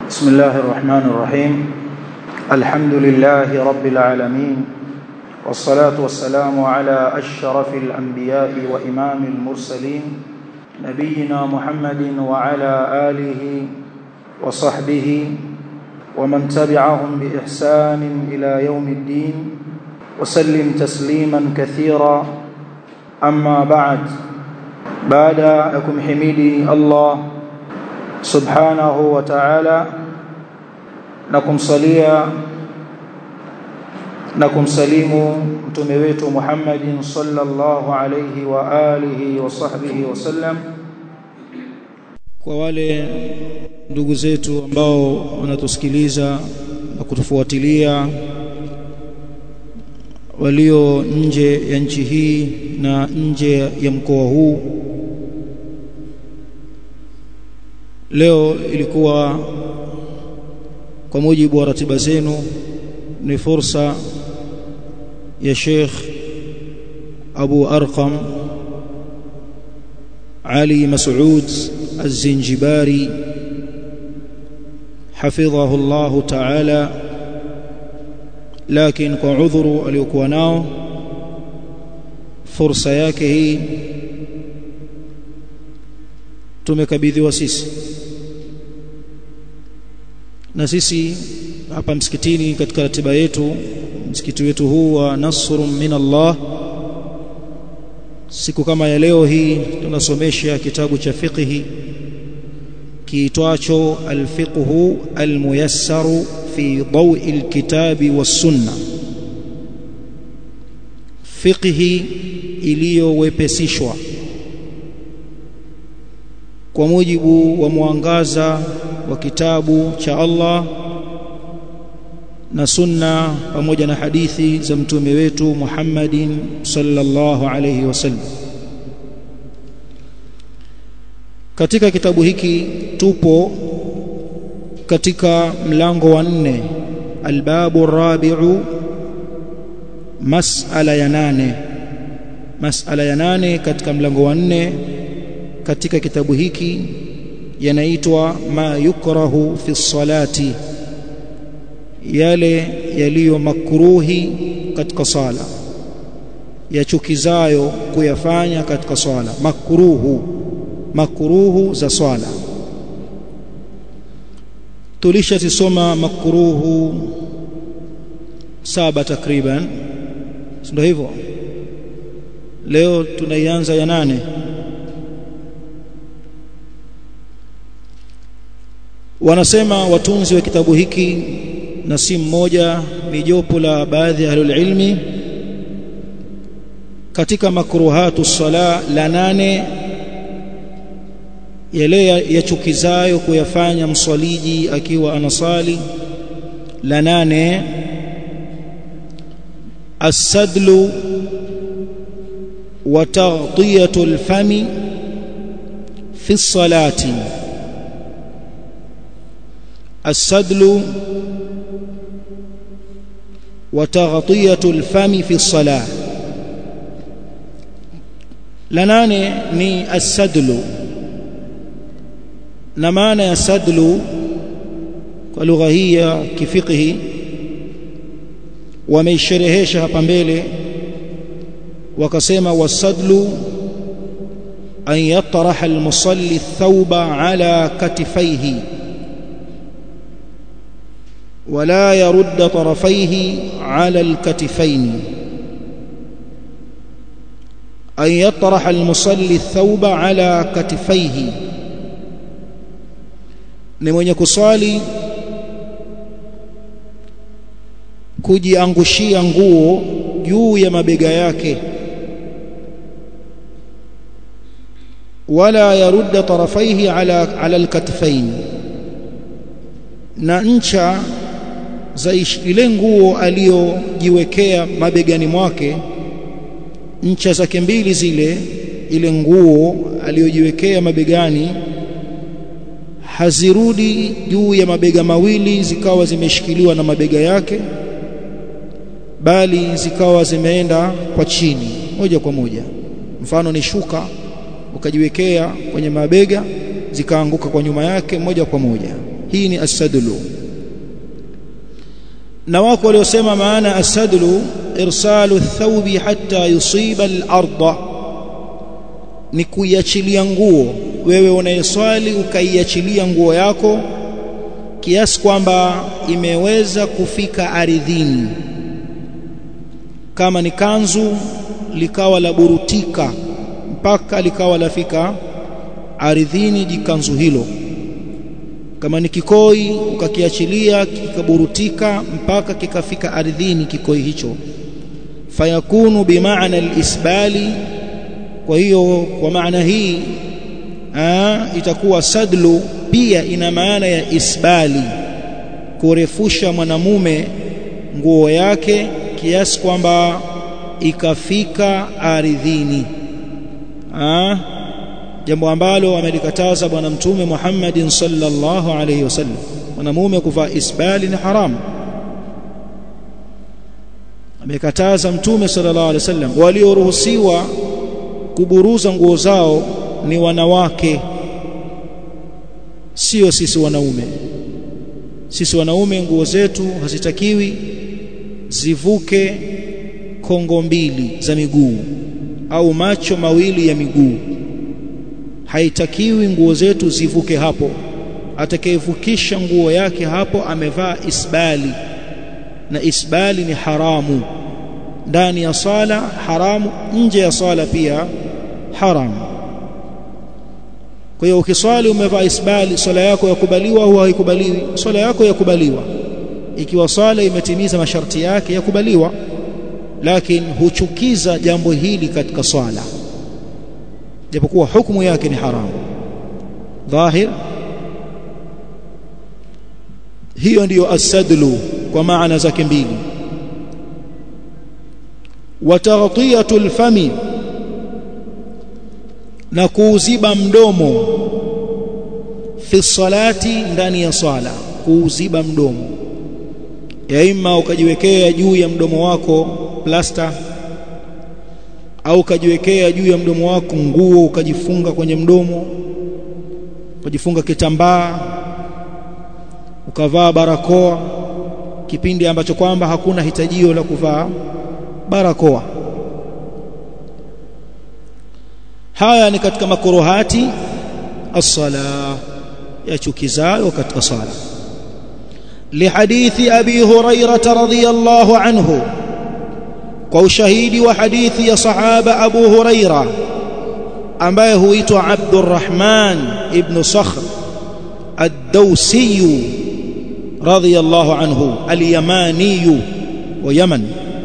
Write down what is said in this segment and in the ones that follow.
بسم الله الرحمن الرحيم. الحمد لله رب العالمين، والصلاة والسلام على أشرف الأنبياء وإمام المرسلين نبينا محمد وعلى آله وصحبه ومن تبعهم بإحسان إلى يوم الدين وسلم تسليما كثيرا. أما بعد أكم حميدي الله سبحانه وتعالى نكم صليا نكم سليموا mtume wetu Muhammadin sallallahu alayhi wa alihi wa sahbihi wasallam. Kwa wale ndugu zetu ambao wanatusikiliza na kutufuatilia walio nje ya nchi hii na nje ya mkoa huu, leo ilikuwa kwa mujibu wa ratiba zenu ni fursa ya Sheikh Abu Arqam Ali Mas'ud Az-Zinjibari hafidhahu Allah ta'ala, lakini kwa udhuru aliyokuwa nao fursa yake hii tumekabidhiwa sisi, na sisi hapa msikitini katika ratiba yetu, msikiti wetu huu wa Nasrun min Allah, siku kama ya leo hii tunasomesha kitabu cha fiqhi kiitwacho al-fiqhu al-muyassaru fi dawi al-kitabi was-sunnah, fiqhi iliyowepesishwa kwa mujibu wa mwangaza wa kitabu cha Allah na sunna pamoja na hadithi za mtume wetu Muhammadin sallallahu alayhi wasallam. Katika kitabu hiki tupo katika mlango wa 4, albabu rabi'u, mas'ala ya 8. Mas'ala ya 8 katika mlango wa 4 katika kitabu hiki yanaitwa ma yukrahu fi salati, yale yaliyo makruhi katika sala, yachukizayo kuyafanya katika sala, makruhu za sala. Tulishasoma makruhu 7 takriban, ndio hivyo. Leo tunaianza ya 8. Wanasema watunzi wa kitabu hiki, na si mmoja, ni jopo la baadhi ya ahlul ilmi, katika makruhatu sala la 8 yale yachukizayo kuyafanya mswaliji akiwa anasali, la 8 as-sadlu wa taghtiyatu al-fami fi as-salati. السدل وتغطية الفم في الصلاة. لناني ني السدل، نمانا السدل كلغة هي كفقه وميشرهيش hapa mbele wakasema والسدل أن يطرح المصلي الثوب على كتفيه ولا يرد طرفيه على الكتفين. أن يطرح المصلي الثوب على كتفيه، ni mwenye kuswali kujiangushia nguo juu ya mabega yake, wala yarudda tarafaihi ala alkatfain, na ncha za ile nguo aliyojiwekea mabegani mwake, ncha zake mbili zile, ile nguo aliyojiwekea mabegani hazirudi juu ya mabega mawili zikawa zimeshikiliwa na mabega yake, bali zikawa zimeenda kwa chini moja kwa moja. Mfano ni shuka ukajiwekea kwenye mabega zikaanguka kwa nyuma yake moja kwa moja, hii ni as-sadlu. Na wako waliosema maana as-sadlu irsalu ath-thawbi hatta yusiba al-ardha, ni kuiachilia nguo. Wewe unayeswali ukaiachilia nguo yako kiasi kwamba imeweza kufika ardhini. Kama ni kanzu likawa la burutika mpaka likawa lafika ardhini jikanzu hilo. Kama ni kikoi ukakiachilia kikaburutika mpaka kikafika ardhini kikoi hicho, fayakunu bimaana al-isbali. Kwa hiyo kwa maana hii itakuwa sadlu pia ina maana ya isbali, kurefusha mwanamume nguo yake kiasi kwamba ikafika ardhini, jambo ambalo amelikataza bwana mtume Muhammadin sallallahu alayhi wasallam. Mwanamume kuvaa isbali ni haramu, amekataza mtume sallallahu alayhi wasallam. Walioruhusiwa kuburuza nguo zao ni wanawake, sio sisi wanaume. Sisi wanaume nguo zetu hazitakiwi zivuke kongo mbili za miguu au macho mawili ya miguu. Haitakiwi nguo zetu zivuke hapo. Atakayevukisha nguo yake hapo amevaa isbali, na isbali ni haramu ndani ya sala, haramu nje ya sala pia haramu. Kwa hiyo ukiswali umevaa isbali, swala yako yakubaliwa au haikubaliwi? Swala yako yakubaliwa ikiwa swala imetimiza masharti yake, yakubaliwa. Lakini huchukiza jambo hili katika swala, japokuwa hukumu yake ni haramu dhahir. Hiyo ndiyo as-sadlu kwa maana zake mbili. Wa taghtiyatul fami, na kuuziba mdomo, fi salati, ndani ya swala. Kuuziba mdomo, ya ima ukajiwekea juu ya mdomo wako plasta, au ukajiwekea juu ya mdomo wako nguo ukajifunga kwenye mdomo, ukajifunga kitambaa, ukavaa barakoa kipindi ambacho kwamba hakuna hitajio la kuvaa barakoa. Haya ni katika makuruhati as-sala, yachukizayo katika sala. Lihadithi Abi Hurairah radhiyallahu anhu, kwa ushahidi wa hadithi ya sahaba Abu Hurairah ambaye huitwa Abdurrahman ibn Sakhr ad-Dawsi radhiyallahu anhu, al-Yamani wa Yaman,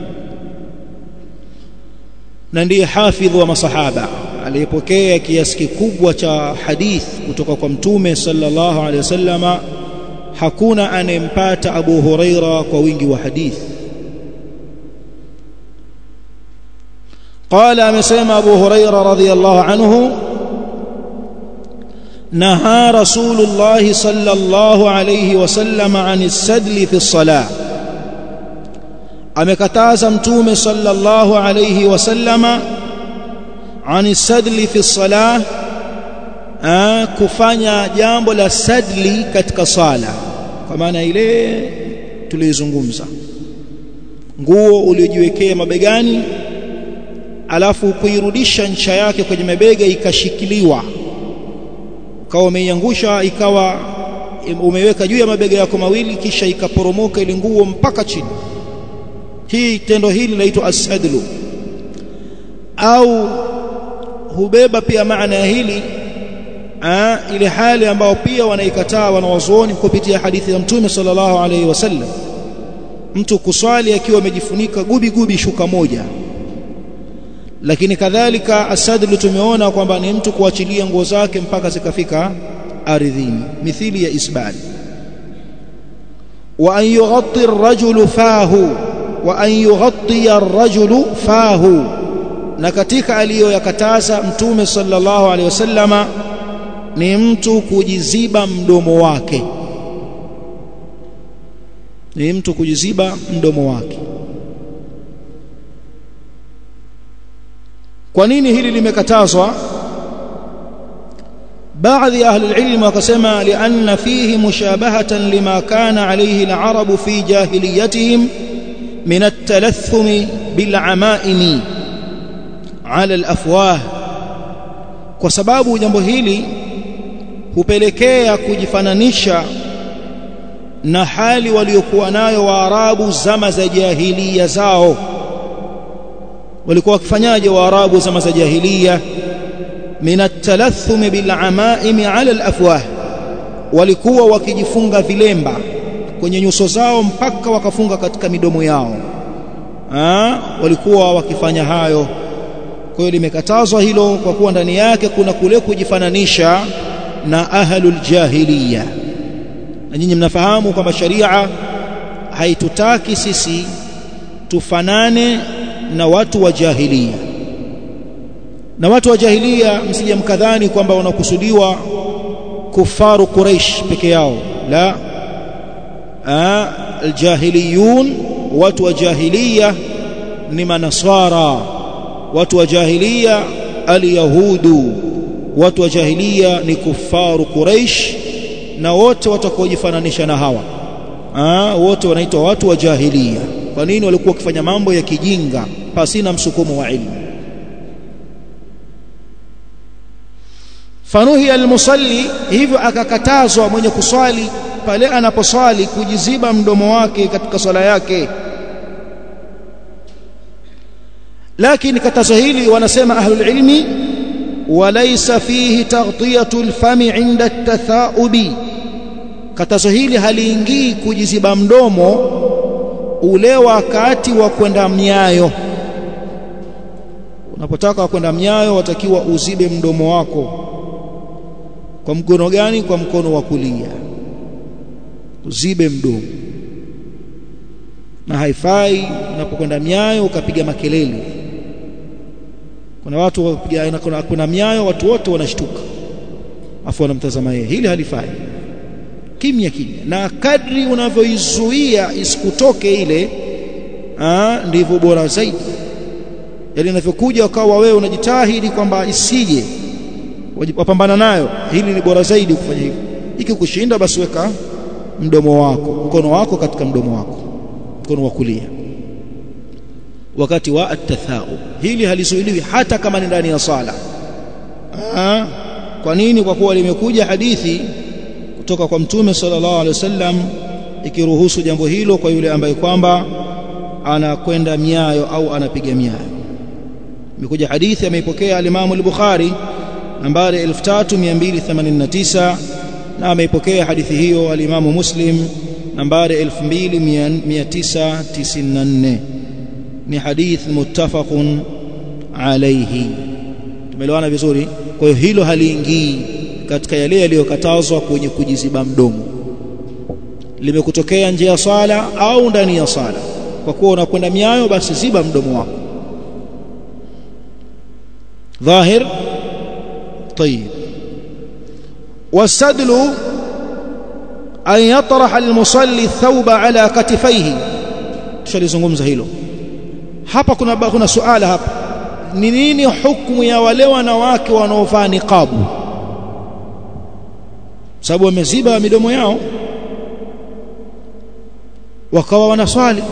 na ndiye hafidh wa masahaba aliyepokea kiasi kikubwa cha hadith kutoka kwa mtume sallallahu alaihi wasallama. Hakuna anempata Abu Huraira kwa wingi wa hadith. Qala, amesema Abu Huraira radhiyallahu anhu, naha Rasulullah sallallahu alayhi wasallama anis sadli fi salah, amekataza mtume sallallahu alayhi wasallama anis sadli fi salah, kufanya jambo la sadli katika sala, kwa maana ile tulizungumza, nguo uliojiwekea mabegani alafu kuirudisha ncha yake kwenye mabega ikashikiliwa, ukawa umeiangusha, ikawa umeweka juu ya mabega yako mawili, kisha ikaporomoka ile nguo mpaka chini. Hii tendo hili linaitwa as-sadlu. Au hubeba pia maana ya hili ile hali ambao pia wanaikataa wanawazuoni kupitia hadithi ya mtume sallallahu alaihi wasallam, mtu kuswali akiwa amejifunika gubi shuka moja. Lakini kadhalika as-sadlu tumeona kwamba ni mtu kuachilia nguo zake mpaka zikafika ardhini, mithili ya isbali. Wa an yughatti ar-rajulu fahu, wa an yughatti ar-rajulu fahu, na katika aliyoyakataza mtume sallallahu alaihi wasallama ni mtu kujiziba mdomo wake, ni mtu kujiziba mdomo wake. Kwa nini hili limekatazwa? baadhi ya ahli ilmu wakasema lianna fihi mushabahatan lima kana alayhi al-arab fi jahiliyatihim min at-talaththum bil-amaimi ala al-afwah, kwa sababu jambo hili hupelekea kujifananisha na hali waliokuwa nayo Waarabu zama za jahiliya zao. Walikuwa wakifanyaje Waarabu zama za jahiliya? min at-talaththum bil-amaim ala al-afwah, walikuwa wakijifunga vilemba kwenye nyuso zao mpaka wakafunga katika midomo yao. Walikuwa wakifanya hayo. Kwa hiyo limekatazwa hilo kwa kuwa ndani yake kuna kule kujifananisha na ahlul jahiliya. Na nyinyi mnafahamu kwamba sharia haitutaki sisi tufanane na watu wa jahiliya. Na watu wa jahiliya msije mkadhani kwamba wanakusudiwa kufaru Quraysh peke yao. La, aljahiliyun, watu wa jahiliya ni manasara, watu wa jahiliya alyahudu, watu wa jahiliya ni kufaru Quraysh, na wote watakaojifananisha na hawa wote wanaitwa watu wa jahiliya. Kwa nini? Walikuwa wakifanya mambo ya kijinga pasina msukumo wa ilmu. Fanuhi almusalli, hivyo akakatazwa mwenye kuswali pale anaposwali kujiziba mdomo wake katika swala yake. Lakini katazo hili wanasema ahlul ilmi walaysa fihi taghtiyatu alfami inda at-tathaubi, katazo hili haliingii kujiziba mdomo ule wakati wa kwenda mnyayo. Unapotaka kwenda mnyayo watakiwa uzibe mdomo wako. Kwa mkono gani? Kwa mkono wa kulia uzibe mdomo. Na haifai unapokwenda mnyayo ukapiga makelele. Kuna watu wapiga, kuna mnyayo watu wote wanashtuka afu wanamtazama yeye. Hili halifai. Kimya kimya, na kadri unavyoizuia isikutoke ile ndivyo bora zaidi. Yaani inavyokuja ukawa wewe unajitahidi kwamba isije wapambana nayo, hili ni bora zaidi kufanya hivyo. Ikikushinda basi weka mdomo wako, mkono wako katika mdomo wako, mkono wa kulia wakati wa at-tathau. Hili halizuiliwi hata kama ni ndani ya sala. Kwa nini? Kwa kuwa limekuja hadithi kutoka kwa Mtume sallallahu alaihi wasallam ikiruhusu jambo hilo kwa yule ambaye kwamba anakwenda miayo au anapiga miayo. Imekuja hadithi ameipokea al-Imam al-Bukhari nambari 3289, na ameipokea hadithi hiyo al-Imam Muslim nambari 2994. Ni hadith muttafaqun alayhi. Tumeelewana vizuri? Kwa hiyo hilo haliingii katika yale yaliyokatazwa kwenye kujiziba mdomo. Limekutokea nje ya sala au ndani ya sala, kwa kuwa unakwenda miayo basi ziba mdomo wako. Dhahir? طيب. والسدل أن يطرح المصلي الثوب على كتفيه. tushalizungumza hilo hapa. Kuna suala hapa, ni nini hukumu ya wale wanawake wanaovaa niqabu? Sababu wameziba midomo yao wakawa wanaswali.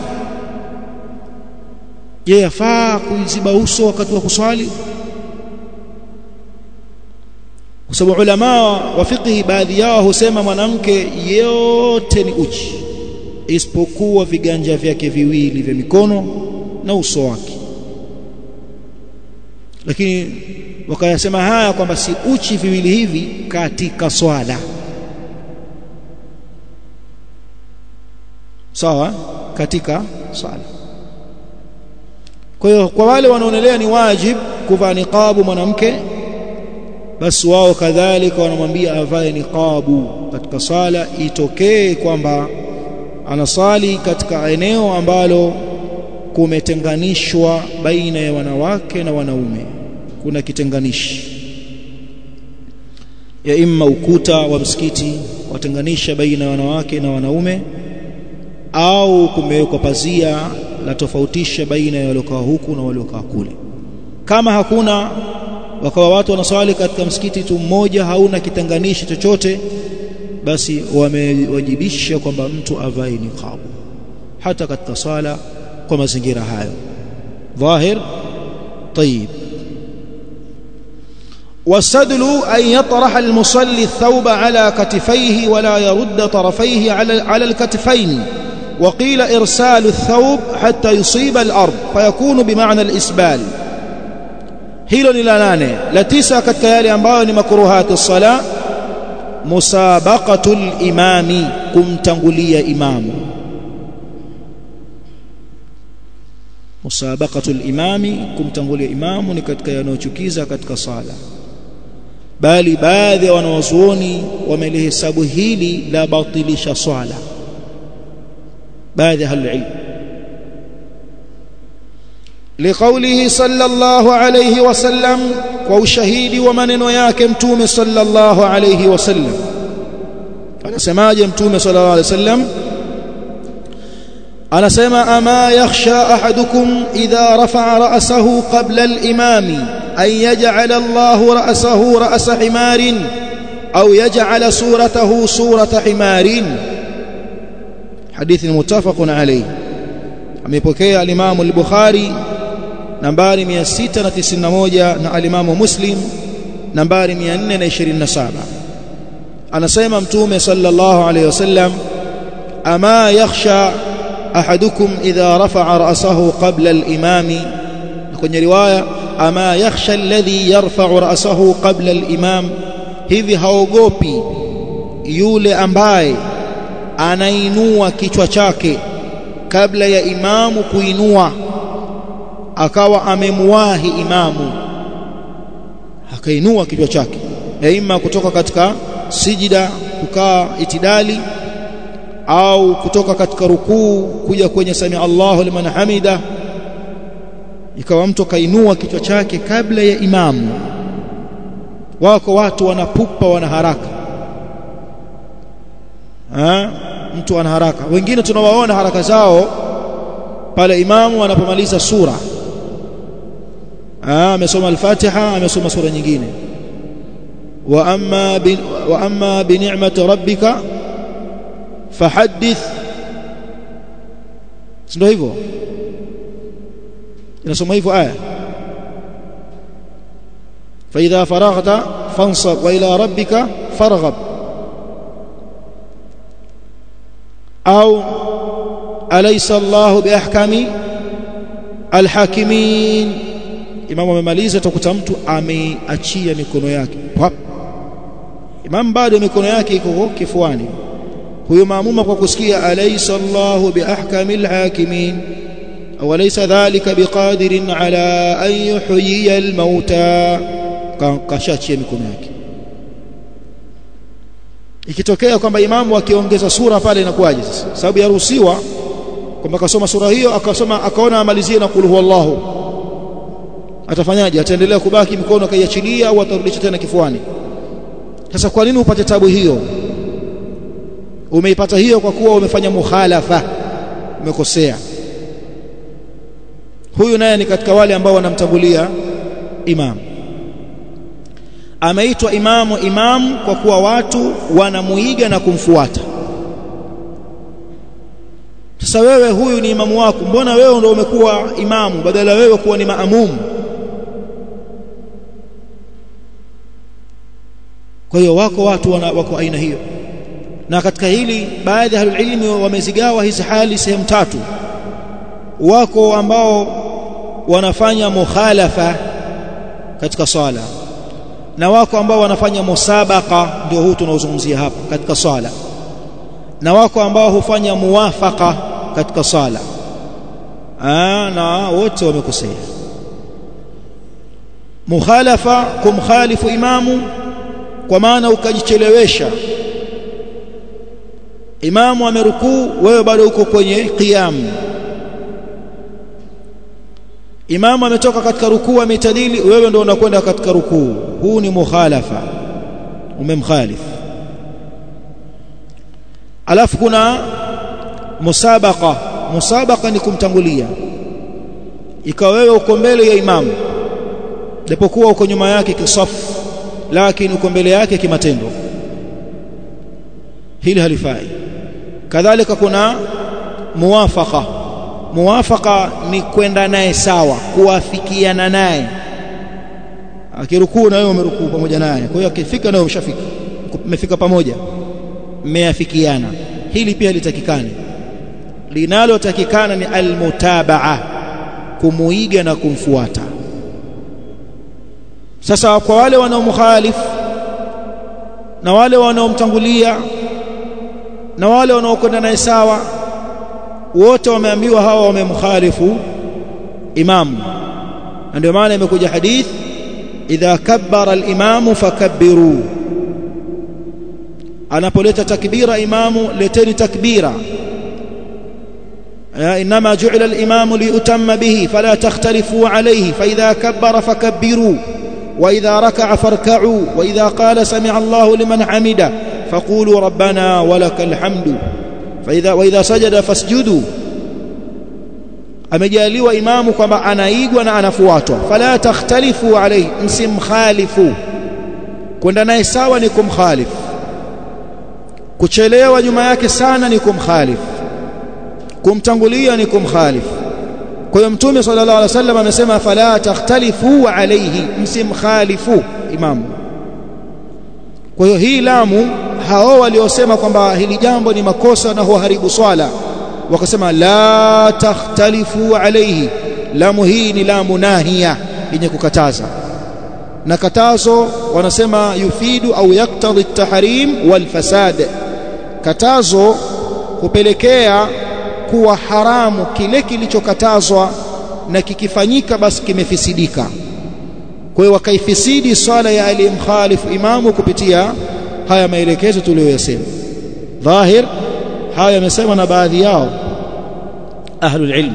Je, yafaa kuziba uso wakati wa kuswali? Kwa sababu ulama wa fiqh baadhi yao husema mwanamke yote ni uchi isipokuwa viganja vyake viwili vya mikono na uso wake. Lakini wakayasema haya kwamba si uchi viwili hivi katika swala. Sawa, katika swala. Kwa hiyo kwa wale wanaonelea ni wajib kuvaa niqabu mwanamke, basi wao kadhalika wanamwambia avae niqabu katika sala, itokee kwamba anasali katika eneo ambalo kumetenganishwa baina ya wanawake na wanaume. Kuna kitenganishi ya imma ukuta wa msikiti watenganisha baina ya wanawake na wanaume, au kumewekwa pazia la tofautisha baina ya waliokaa huku na waliokaa kule. Kama hakuna wakawa watu wanaswali katika msikiti tu mmoja hauna kitanganishi chochote, basi wamewajibisha kwamba mtu avae niqab hata katika sala kwa mazingira hayo. Dhahir? طيب. والسدل أن يطرح المصلي الثوب على كتفيه ولا يرد طرفيه على الكتفين، وقيل إرسال الثوب حتى يصيب الأرض فيكون بمعنى الإسبال. hilo ni la 8. La 9 katika yale ambayo ni makruhati as-sala, musabaqatul imami, kumtangulia imamu. Musabaqatul imami, kumtangulia imamu ni katika yanayochukiza katika sala, bali baadhi ya wanawazuoni wamelihesabu hili la batilisha swala, baadhi ya ahlul لقوله صلى الله عليه وسلم، وشهيد ومنن yake mtume صلى الله عليه وسلم. anasemaje mtume صلى الله عليه وسلم? anasema ama yakhsha ahadukum idha rafa'a ra'sahu qabla al-imami an yaj'ala Allahu ra'sahu ra'sa himarin au yaj'ala suratahu surata himarin. hadithi muttafaqun alayhi. amepokea al-Imam al-Bukhari nambari 691 na al-Imam Muslim nambari 427. anasema mtume sallallahu alayhi wasallam, ama yakhsha ahadukum idha rafa'a ra'sahu qabla al-imami. kwenye riwaya ama yakhsha alladhi yarfa'u ra'sahu qabla al-imam, hivi haogopi yule ambaye anainua kichwa chake kabla ya imamu kuinua, akawa amemwahi imamu akainua kichwa chake, ima kutoka katika sijida kukaa itidali, au kutoka katika rukuu kuja kwenye sami Allahu liman hamida, ikawa mtu kainua kichwa chake kabla ya imamu. wako watu wanapupa, wana haraka, mtu ana haraka. wengine tunawaona haraka zao pale imamu anapomaliza sura, amesoma al-Fatiha, amesoma sura nyingine, wa amma bi ni'mati rabbika fahaddith. ndio hivyo inasoma hivyo aya, fa idha faraghta fansab wa ila rabbika farghab, au alaysa Allahu biahkami alhakimin. imamu amemaliza, utakuta mtu ameachia mikono yake, imam bado mikono yake iko kifuani. huyo maamuma kwa kusikia alaysa Allahu biahkamil hakimin au alaysa dhalika biqadirin ala an yuhyiya almauta, kashachia mikono yake. ikitokea kwamba imamu akiongeza sura pale inakuwaje sasa? Sababu yaruhusiwa kwamba kasoma sura hiyo akaona amalizie na qul huwallahu, atafanyaje? Ataendelea kubaki mikono kaiachilia au atarudisha tena kifuani? Sasa kwa nini upate tabu hiyo? Umeipata hiyo kwa kuwa umefanya mukhalafa, umekosea. huyu naye ni katika wale ambao wanamtangulia imam. ameitwa imam kwa kuwa watu wanamuiga na kumfuata. Sasa wewe huyu ni imamu wako, mbona wewe ndio umekuwa imamu badala wewe kuwa ni maamumu? Kwa hiyo wako watu wako aina hiyo, na katika hili baadhi ya ilmi wamezigawa hizi hali sehemu 3. wako ambao wanafanya mukhalafa katika sala, na wako ambao wanafanya musabaqa, ndio huu tunaozungumzia hapa katika sala, na wako ambao hufanya muwafaqa katika sala. na wote wamekosea. Mukhalafa, kumkhalifu imamu kwa maana ukajichelewesha. Imamu amerukuu, wewe bado uko kwenye qiyam. Imamu ametoka katika rukuu, ametadili, wewe ndio unakwenda katika rukuu. huu ni mukhalafa, umemkhalif. alafu kuna musabaqa. Musabaqa ni kumtangulia, ikawa wewe uko mbele ya imamu japokuwa uko nyuma yake kisafu lakini uko mbele yake kimatendo, hili halifai. Kadhalika kuna muwafaqa ni kwenda naye sawa, kuafikiana naye. Akirukuu na wewe umerukuu pamoja naye, kwa hiyo akifika nawe umeshafika, mmefika pamoja, mmeafikiana. Hili pia litakikani. Linalotakikana ni almutabaa, kumuiga na kumfuata. Sasa kwa wale wanaomkhalifu na wale wanaomtangulia na wale wanaokwenda naye sawa, wote wameambiwa hawa wamemkhalifu imamu. Ndio maana imekuja hadith, idha kabbara al-imamu fakabbiru, anapoleta takbira imamu leteni takbira. inma ju'ila al-imamu liyutamma bihi fala takhtalifu alayhi, fa idha kabbara fakabbiru wa idha raka'a farka'u wa idha qala sami'a Allahu liman hamida faqulu rabbana walakal hamdu wa idha sajada fasjudu. Amejaliwa imamu kwamba anaigwa na anafuatwa, fala takhtalifu alayhi, msimkhalifu. Kwenda naye sawa ni kumkhalifu, kuchelewa nyuma yake sana ni kumkhalifu, kumtangulia ni kumkhalifu. Kwa hiyo Mtume sallallahu alaihi wasallam amesema fala takhtalifu alayhi, msimkhalifu imamu. Kwa hiyo hii lamu, hao waliosema kwamba hili jambo ni makosa na huharibu swala, wakasema la takhtalifu alayhi, lamu hii ni lamu nahia, yenye kukataza. Na katazo wanasema yufidu au yaktadhi at-tahrim wal fasad. Katazo hupelekea kuwa haramu kile kilichokatazwa, na kikifanyika basi kimefisidika. Kwa hiyo wakaifisidi swala ya aliyemkhalifu imamu kupitia haya maelekezo tuliyoyasema. Dhahir haya yamesema na baadhi yao ahlul ilm.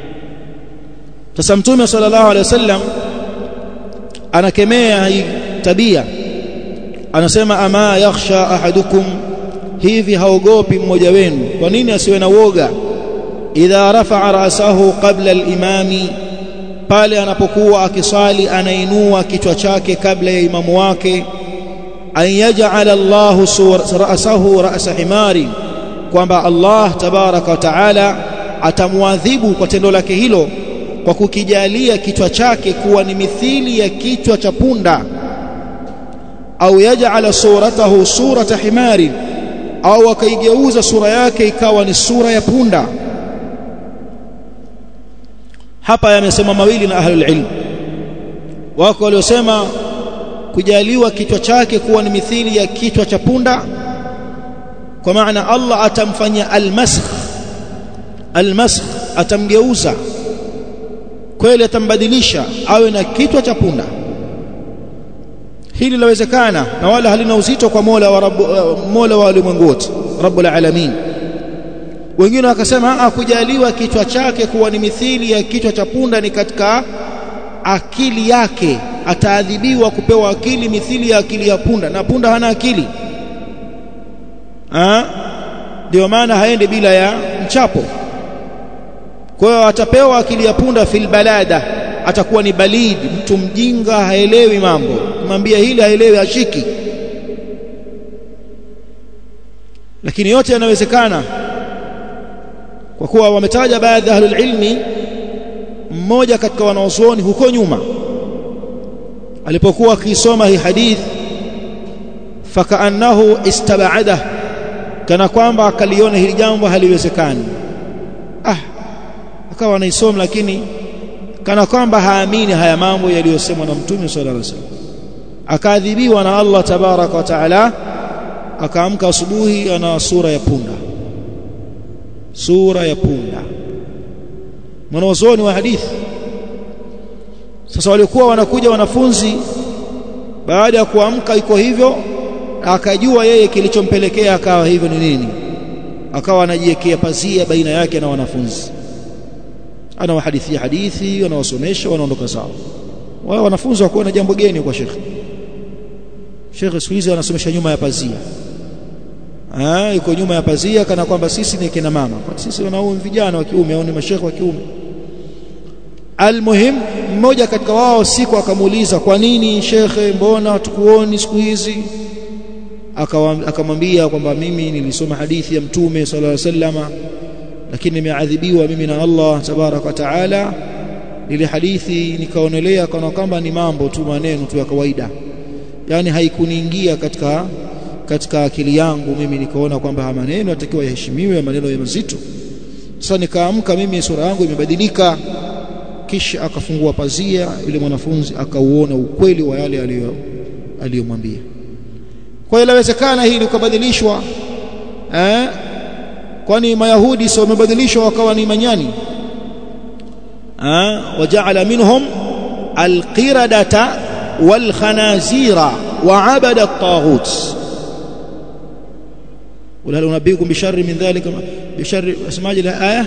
Sasa Mtume sallallahu alaihi wasallam anakemea hii tabia, anasema ama yakhsha ahadukum, hivi haogopi mmoja wenu? Kwa nini asiwe na woga? Idha rafa'a ra'sahu qabla al-imami, pale anapokuwa akisali anainua kichwa chake kabla ya imamu wake. An yaj'ala Allahu ra'sahu ra'sa himari, kwamba Allah tabaraka wa taala atamuadhibu kwa tendo lake hilo kwa kukijalia kichwa chake kuwa ni mithili ya kichwa cha punda. Au yaj'ala suratahu surata himari, au akaigeuza sura yake ikawa ni sura ya punda. Hapa yamesema mawili na ahlul ilm. Wako waliosema kujaliwa kichwa chake kuwa ni mithili ya kichwa cha punda, kwa maana Allah atamfanyia almasakh, atamgeuza kweli, atambadilisha awe na kichwa cha punda. Hili linawezekana na wala halina uzito kwa Mola wa ulimwengu wote, Rabbul Alamin. Wengine wakasema kujaliwa kichwa chake kuwa ni mithili ya kichwa cha punda ni katika akili yake, ataadhibiwa kupewa akili mithili ya akili ya punda, na punda hana akili. Ndio maana haende bila ya mchapo. Kwa hiyo atapewa akili ya punda fil balada, atakuwa ni balid, mtu mjinga, haelewi mambo, kumwambia hili haelewi, ashiki. Lakini yote yanawezekana, kwa kuwa wametaja baadhi ya ahlul ilmi. Mmoja katika wanazuoni huko nyuma alipokuwa akisoma hii hadith, fakaannahu istab'ada, kana kwamba akaliona hili jambo haliwezekani. Akawa anaisoma lakini kana kwamba haamini haya mambo yaliyosemwa na Mtume sallallahu alaihi wasallam. Akaadhibiwa na Allah tabaraka wa taala, akaamka asubuhi ana sura ya punda, sura ya punda. Mwanazuoni wa hadithi. Sasa walikuwa wanakuja wanafunzi baada ya kuamka iko hivyo, akajua yeye kilichompelekea akawa hivyo ni nini, akawa anajiwekea pazia baina yake na wanafunzi, anawahadithia hadithi, anawasomesha, wanaondoka sawa. Wao wanafunzi wako na jambo geni kwa shekhi. Shekhi siku hizi anasomesha nyuma ya pazia. Yuko nyuma ya pazia kana kwamba sisi ni kina mama, kwa sisi wanaume vijana wa kiume au ni mashekhi wa kiume. Almuhim, mmoja katika wao siku akamuuliza, kwa nini shekhe, mbona tukuoni siku hizi? Akamwambia kwamba mimi nilisoma hadithi ya Mtume sallallahu alaihi wasallam, lakini nimeadhibiwa mimi na Allah tabaraka wa taala. Ile hadithi nikaonelea kana kwamba ni mambo tu, maneno tu ya kawaida, yani haikuniingia katika akili yangu. Mimi nikaona kwamba maneno yatakiwa yaheshimiwe, maneno ya mazito. Sasa nikaamka mimi, sura yangu imebadilika. Kisha akafungua pazia, yule mwanafunzi akauona ukweli wa yale aliyomwambia. Kwa hiyo inawezekana hili ukabadilishwa, kwani Mayahudi sio wamebadilishwa wakawa ni manyani? waja'ala minhum alqiradata walkhanazira wa'abada at-taghut. wala unabbiukum bisharri min dhalika, bisharri asma'i al-aya,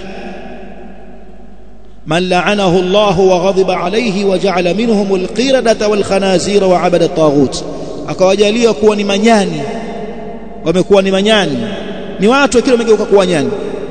man la'anahu Allah wa ghadiba alayhi waja'ala minhum alqiradata walkhanazira wa'abada at-taghut. Akawajalia kuwa ni manyani, wamekuwa ni manyani, ni watu kile wamegeuka kuwa nyani.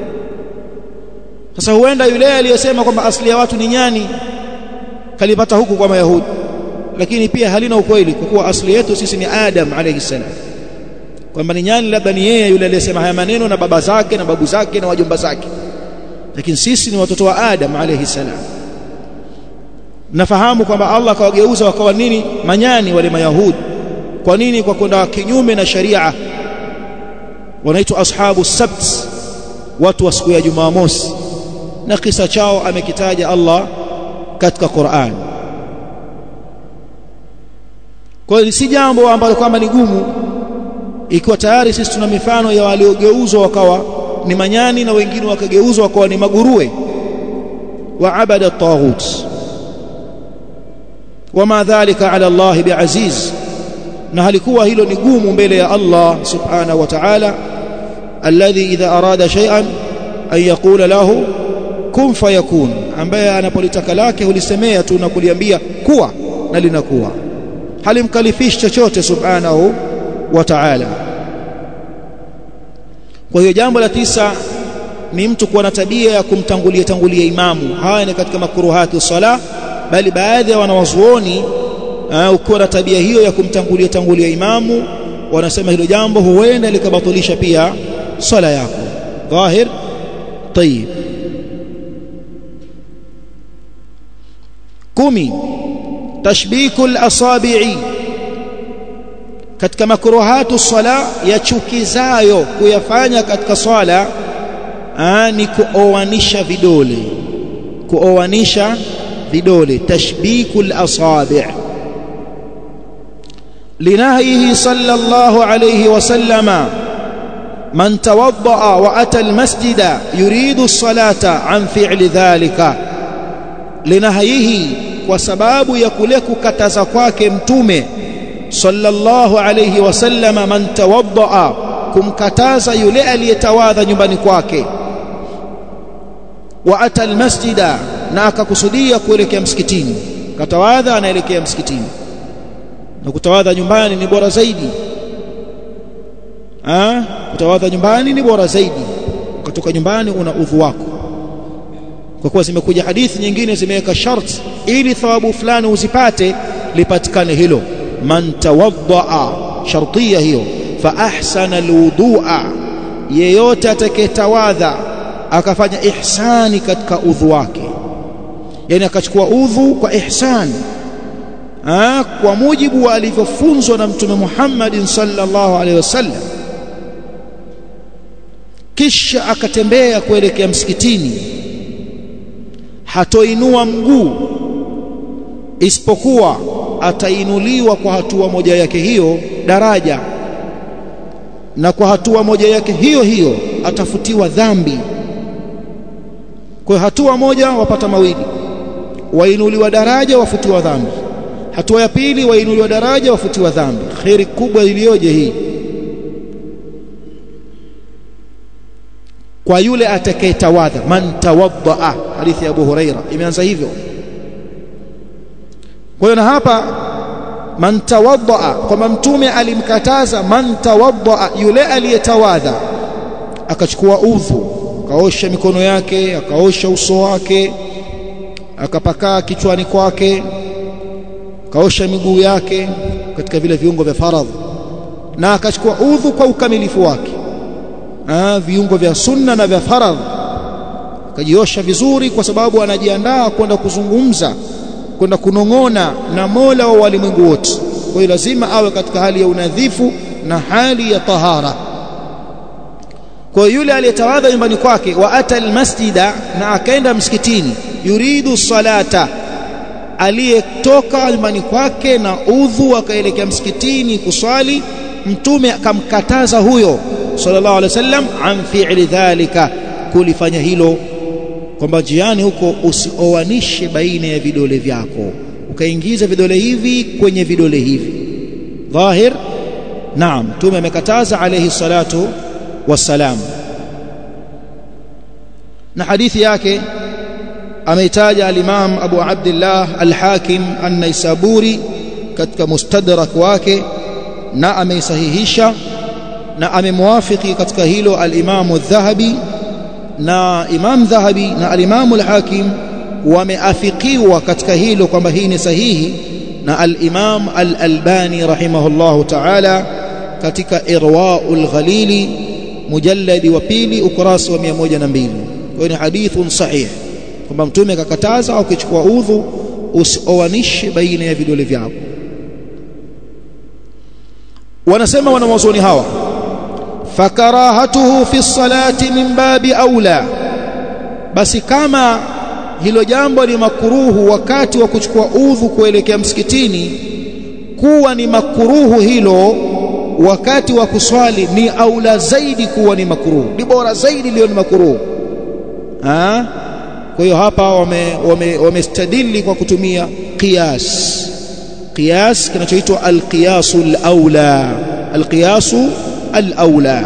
Sasa huenda yule aliyesema kwamba asili ya watu ni nyani kalipata huku kwa Mayahudi, lakini pia halina ukweli, kwa kuwa asili yetu sisi ni Adam alayhi salam. Kwamba ni nyani labda ni yeye yule aliyesema haya maneno na baba zake na babu zake na wajomba zake, lakini sisi ni watoto wa Adam alayhi salam. Nafahamu kwamba Allah akawageuza wakawa nini? Manyani wale Mayahudi. Kwa nini? Kwa kwenda kinyume na sharia. Wanaitwa ashabu sabt, watu wa siku ya Jumamosi, na kisa chao amekitaja Allah katika Qur'an. Kwa hiyo si jambo ambalo kwamba ni gumu, ikiwa tayari sisi tuna mifano ya waliogeuzwa wakawa ni manyani na wengine wakageuzwa wakawa ni maguruwe. wa abada at-taghut wama dhalika ala Allah biaziz, na halikuwa hilo ni gumu mbele ya Allah subhanahu wa ta'ala, alladhi idha arada shay'an an yaqula lahu kun fayakun, ambaye anapolitaka lake hulisemea tu na kuliambia kuwa na linakuwa, halimkalifishi chochote subhanahu wa ta'ala. Kwa hiyo jambo la 9 ni mtu kuwa na tabia ya kumtangulia imamu. Haya ni katika makruhati sala, bali baadhi ya wanawazuoni ukiwa na tabia hiyo ya kumtangulia imamu, wanasema hilo jambo huenda likabatilisha pia sala yako. Dhahir? Tayyib. 10 tashbikul asabi'i, katika makruhatu sala ya chukizayo kuyafanya katika swala ni kuoanisha vidole, tashbikul asabi'. linahyihi sallallahu alayhi wasallama man tawaddaa wa ata almasjida yuridu as-salata an fi'li dhalika. linahyihi, kwa sababu ya kule kukataza kwake Mtume sallallahu alayhi wasallama man tawaddaa, kumkataza yule aliyetawadha nyumbani kwake, wa ata almasjida, na akakusudia kuelekea msikitini. Katawadha anaelekea msikitini, na kutawadha nyumbani ni bora zaidi. Kutawadha nyumbani ni bora zaidi. Kutoka nyumbani una udhu wako, kwa kuwa zimekuja hadithi nyingine zimeweka sharti ili thawabu fulani uzipate, lipatikane hilo. Man tawaddaa, shartia hiyo. Fa ahsana alwudu'a, yeyote atakayetawadha akafanya ihsani katika udhu wake, yani akachukua udhu kwa ihsani, kwa mujibu wa alivyofunzwa na Mtume Muhammad sallallahu alaihi wasallam, kisha akatembea kuelekea msikitini, hatoinua mguu isipokuwa atainuliwa kwa hatua moja yake hiyo daraja, na kwa hatua moja yake hiyo hiyo atafutiwa dhambi. Kwa hatua moja wapata mawili, wainuliwa daraja, wafutiwa dhambi. Hatua ya pili, wainuliwa daraja, wafutiwa dhambi. Khairi kubwa iliyoje hii kwa yule atakayetawadha. Man tawaddaa, hadithi ya Abu Huraira imeanza hivyo. Kwa hiyo na hapa man tawaddaa, kwamba Mtume alimkataza man tawaddaa, yule aliyetawadha akachukua udhu, akaosha mikono yake, akaosha uso wake, akapakaa kichwani kwake, kaosha miguu yake katika vile viungo vya faradhi, na akachukua udhu kwa ukamilifu wake, viungo vya sunna na vya faradhi, akajiosha vizuri, kwa sababu anajiandaa kwenda kuzungumza, kwenda kunong'ona na Mola wa walimwengu wote. Kwa hiyo lazima awe katika hali ya unadhifu na hali ya tahara. Kwa yule aliyetawadha nyumbani kwake, wa ata almasjida, na akaenda msikitini, yuridu salata, aliyetoka nyumbani kwake na udhu akaelekea msikitini kuswali, Mtume akamkataza huyo sallallahu alaihi wasallam an fi'li dhalika, kulifanya hilo, kwamba jiani huko usioanishe baina ya vidole vyako, ukaingiza vidole hivi kwenye vidole hivi. Dhahir, naam, Mtume amekataza alayhi salatu wassalam. Na hadithi yake ameitaja al-Imam Abu Abdullah al-Hakim an-Naisaburi katika mustadrak wake, na ameisahihisha, na amemwafiki katika hilo al-Imam al-Dhahabi, na Imam Dhahabi na al-Imam al-Hakim wameafikiwa katika hilo kwamba hii ni sahihi na al-Imam al-Albani rahimahullahu ta'ala katika Irwaul Ghalili mujalladi wa 2 ukurasa wa 102. Kwa ni hadithun sahih kwamba Mtume akakataza au kuchukua udhu usioanishe baina ya vidole vyako. Wanasema wanawazuoni hawa, fakarahatuhu fi salati min babi aula, basi kama hilo jambo ni makruhu wakati wa kuchukua udhu kuelekea msikitini, kuwa ni makruhu hilo wakati wa kuswali ni aula zaidi kuwa ni makruhu, ni bora zaidi leo ni makruhu. Kwa hiyo hapa wamestadili kwa kutumia qiyas kinachoitwa al-qiyasul aula, al-qiyasu al-aula.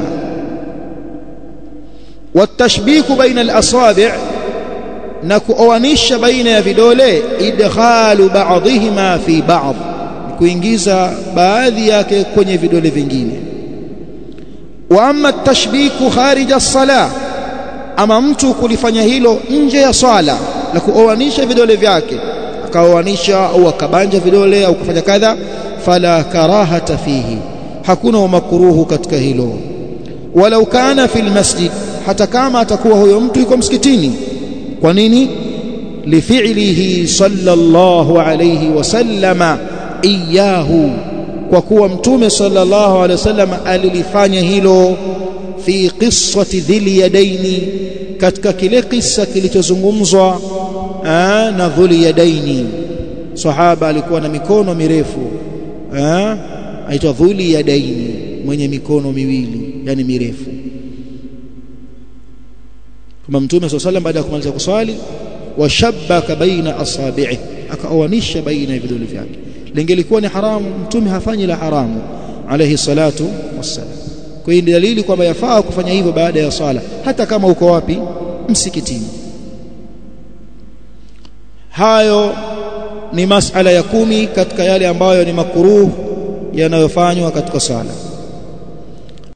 Watashbiku baina al-asabi', na kuoanisha baina ya vidole, idkhalu ba'dihima fi ba'd, kuingiza baadhi yake kwenye vidole vingine. Wa amma at-tashbiku kharija as-salah, ama mtu kulifanya hilo nje ya swala, na kuoanisha vidole vyake, akaoanisha au akabanja vidole au kufanya kadha, fala karahata fihi, hakuna makruhu katika hilo. Walau kana fil masjid, hata kama atakuwa huyo mtu yuko msikitini. Kwa nini? Lifi'lihi sallallahu alayhi wasallama iyahu, kwa kuwa Mtume sallallahu alayhi wasallam alilifanya hilo fi qissati dhil yadaini, katika kile kisa kilichozungumzwa na dhul yadaini. Sahaba alikuwa na mikono mirefu, aitwa dhul yadaini, mwenye mikono miwili, yani mirefu. Kama Mtume sallallahu alayhi wasallam baada ya kumaliza kuswali, washabbaka baina asabi'i, akaoanisha baina ya vidole vyake. Lingelikuwa ni haramu, Mtume hafanyi la haramu alayhi salatu wassalam. Kwa hiyo ni dalili kwamba yafaa kufanya hivyo baada ya swala, hata kama uko wapi? Msikitini. Hayo ni masala ya 10 katika yale ambayo ni makruh yanayofanywa katika swala.